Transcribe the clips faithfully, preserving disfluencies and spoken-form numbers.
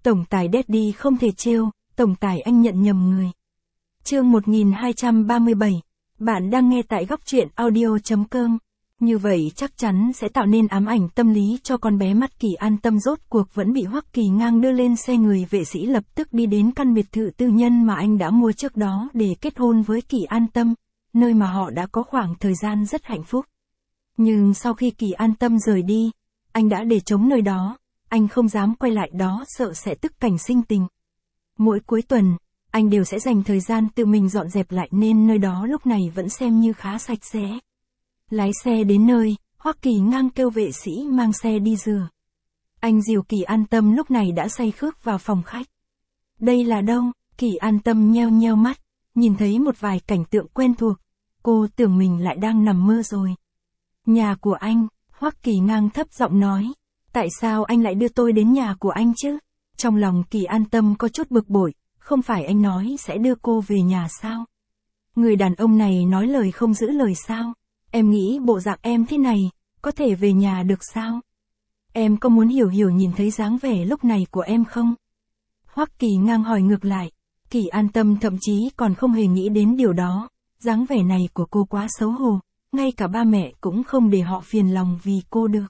Tổng tài Daddy không thể trêu, tổng tài anh nhận nhầm người. Chương một nghìn hai trăm ba mươi bảy. Bạn đang nghe tại góc truyện audio.com. Như vậy chắc chắn sẽ tạo nên ám ảnh tâm lý cho con bé mắt Kỳ An Tâm, rốt cuộc vẫn bị Hoắc Kỳ Ngang đưa lên xe. Người vệ sĩ lập tức đi đến căn biệt thự tư nhân mà anh đã mua trước đó để kết hôn với Kỳ An Tâm, nơi mà họ đã có khoảng thời gian rất hạnh phúc. Nhưng sau khi Kỳ An Tâm rời đi, anh đã để trống nơi đó, anh không dám quay lại đó, sợ sẽ tức cảnh sinh tình. Mỗi cuối tuần, anh đều sẽ dành thời gian tự mình dọn dẹp lại nên nơi đó lúc này vẫn xem như khá sạch sẽ. Lái xe đến nơi, Hoắc Kỳ Ngang kêu vệ sĩ mang xe đi rửa. Anh dìu Kỳ An Tâm lúc này đã say khướt vào phòng khách. Đây là đâu? Kỳ An Tâm nheo nheo mắt, nhìn thấy một vài cảnh tượng quen thuộc. Cô tưởng mình lại đang nằm mơ rồi. Nhà của anh, Hoắc Kỳ Ngang thấp giọng nói. Tại sao anh lại đưa tôi đến nhà của anh chứ? Trong lòng Kỳ An Tâm có chút bực bội, không phải anh nói sẽ đưa cô về nhà sao? Người đàn ông này nói lời không giữ lời sao? Em nghĩ bộ dạng em thế này, có thể về nhà được sao? Em có muốn hiểu hiểu nhìn thấy dáng vẻ lúc này của em không? Hoắc Kỳ Ngang hỏi ngược lại. Kỳ An Tâm thậm chí còn không hề nghĩ đến điều đó. Dáng vẻ này của cô quá xấu hổ, ngay cả ba mẹ cũng không để họ phiền lòng vì cô được.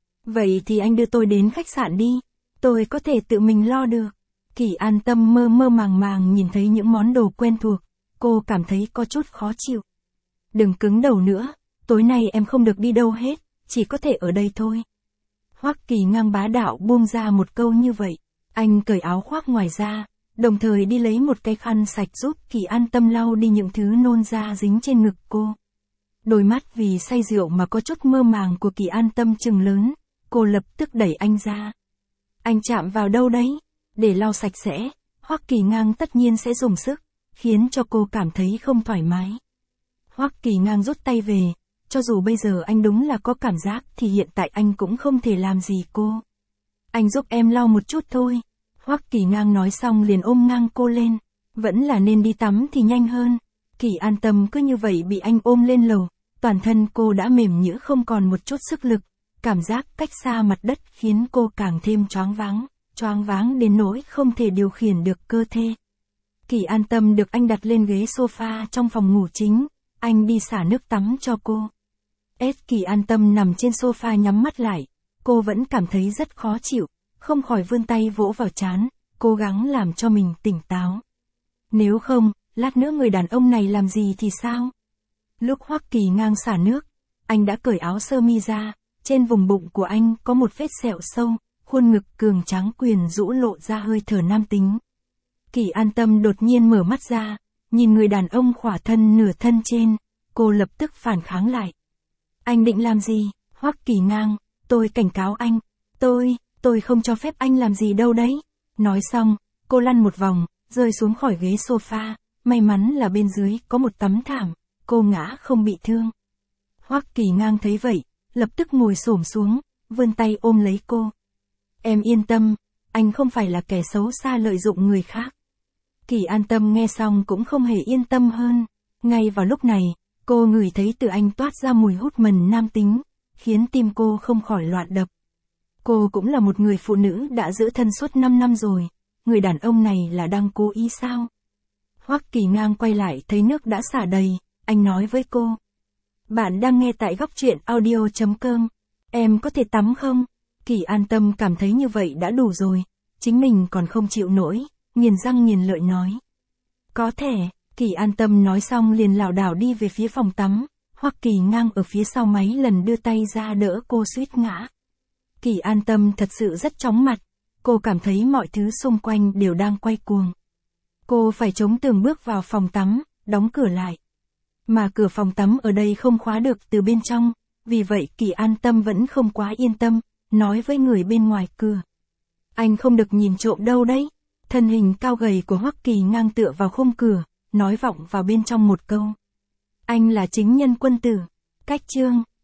Vậy thì anh đưa tôi đến khách sạn đi, tôi có thể tự mình lo được. Kỳ An Tâm mơ mơ màng màng nhìn thấy những món đồ quen thuộc, cô cảm thấy có chút khó chịu. Đừng cứng đầu nữa, tối nay em không được đi đâu hết, chỉ có thể ở đây thôi. Hoắc Kỳ Ngang bá đạo buông ra một câu như vậy, anh cởi áo khoác ngoài ra, đồng thời đi lấy một cái khăn sạch giúp Kỳ An Tâm lau đi những thứ nôn ra dính trên ngực cô. Đôi mắt vì say rượu mà có chút mơ màng của Kỳ An Tâm trừng lớn, cô lập tức đẩy anh ra. Anh chạm vào đâu đấy? Để lau sạch sẽ, Hoắc Kỳ Ngang tất nhiên sẽ dùng sức, khiến cho cô cảm thấy không thoải mái. Hoắc Kỳ Ngang rút tay về, cho dù bây giờ anh đúng là có cảm giác thì hiện tại anh cũng không thể làm gì cô. Anh giúp em lau một chút thôi. Hoắc Kỳ Ngang nói xong liền ôm ngang cô lên, vẫn là nên đi tắm thì nhanh hơn. Kỳ An Tâm cứ như vậy bị anh ôm lên lầu, toàn thân cô đã mềm nhũn không còn một chút sức lực, cảm giác cách xa mặt đất khiến cô càng thêm choáng váng, choáng váng đến nỗi không thể điều khiển được cơ thể. Kỳ An Tâm được anh đặt lên ghế sofa trong phòng ngủ chính, anh đi xả nước tắm cho cô. Ết Kỳ An Tâm nằm trên sofa nhắm mắt lại, cô vẫn cảm thấy rất khó chịu, không khỏi vươn tay vỗ vào trán, cố gắng làm cho mình tỉnh táo. Nếu không, lát nữa người đàn ông này làm gì thì sao? Lúc Hoắc Kỳ Ngang xả nước, anh đã cởi áo sơ mi ra, trên vùng bụng của anh có một vết sẹo sâu, khuôn ngực cường tráng quyến rũ lộ ra hơi thở nam tính. Kỳ An Tâm đột nhiên mở mắt ra, nhìn người đàn ông khỏa thân nửa thân trên, cô lập tức phản kháng lại. Anh định làm gì? Hoắc Kỳ Ngang, tôi cảnh cáo anh, tôi, tôi không cho phép anh làm gì đâu đấy. Nói xong, cô lăn một vòng, rơi xuống khỏi ghế sofa, may mắn là bên dưới có một tấm thảm, cô ngã không bị thương. Hoắc Kỳ Ngang thấy vậy, lập tức ngồi xổm xuống, vươn tay ôm lấy cô. Em yên tâm, anh không phải là kẻ xấu xa lợi dụng người khác. Kỳ An Tâm nghe xong cũng không hề yên tâm hơn. Ngay vào lúc này, cô ngửi thấy từ anh toát ra mùi hút mần nam tính, khiến tim cô không khỏi loạn đập. Cô cũng là một người phụ nữ đã giữ thân suốt năm năm rồi, người đàn ông này là đang cố ý sao? Hoắc Kỳ Ngang quay lại thấy nước đã xả đầy, anh nói với cô. Bạn đang nghe tại góc truyện audio.com. Em có thể tắm không? Kỳ An Tâm cảm thấy như vậy đã đủ rồi, chính mình còn không chịu nổi, nghiền răng nghiền lợi nói. Có thể. Kỳ An Tâm nói xong liền lảo đảo đi về phía phòng tắm, Hoắc Kỳ Ngang ở phía sau mấy lần đưa tay ra đỡ cô suýt ngã. Kỳ An Tâm thật sự rất chóng mặt, cô cảm thấy mọi thứ xung quanh đều đang quay cuồng. Cô phải chống tường bước vào phòng tắm, đóng cửa lại. Mà cửa phòng tắm ở đây không khóa được từ bên trong, vì vậy Kỳ An Tâm vẫn không quá yên tâm, nói với người bên ngoài cửa. Anh không được nhìn trộm đâu đấy. Thân hình cao gầy của Hoắc Kỳ Ngang tựa vào khung cửa, nói vọng vào bên trong một câu. Anh là chính nhân quân tử. Cách chương.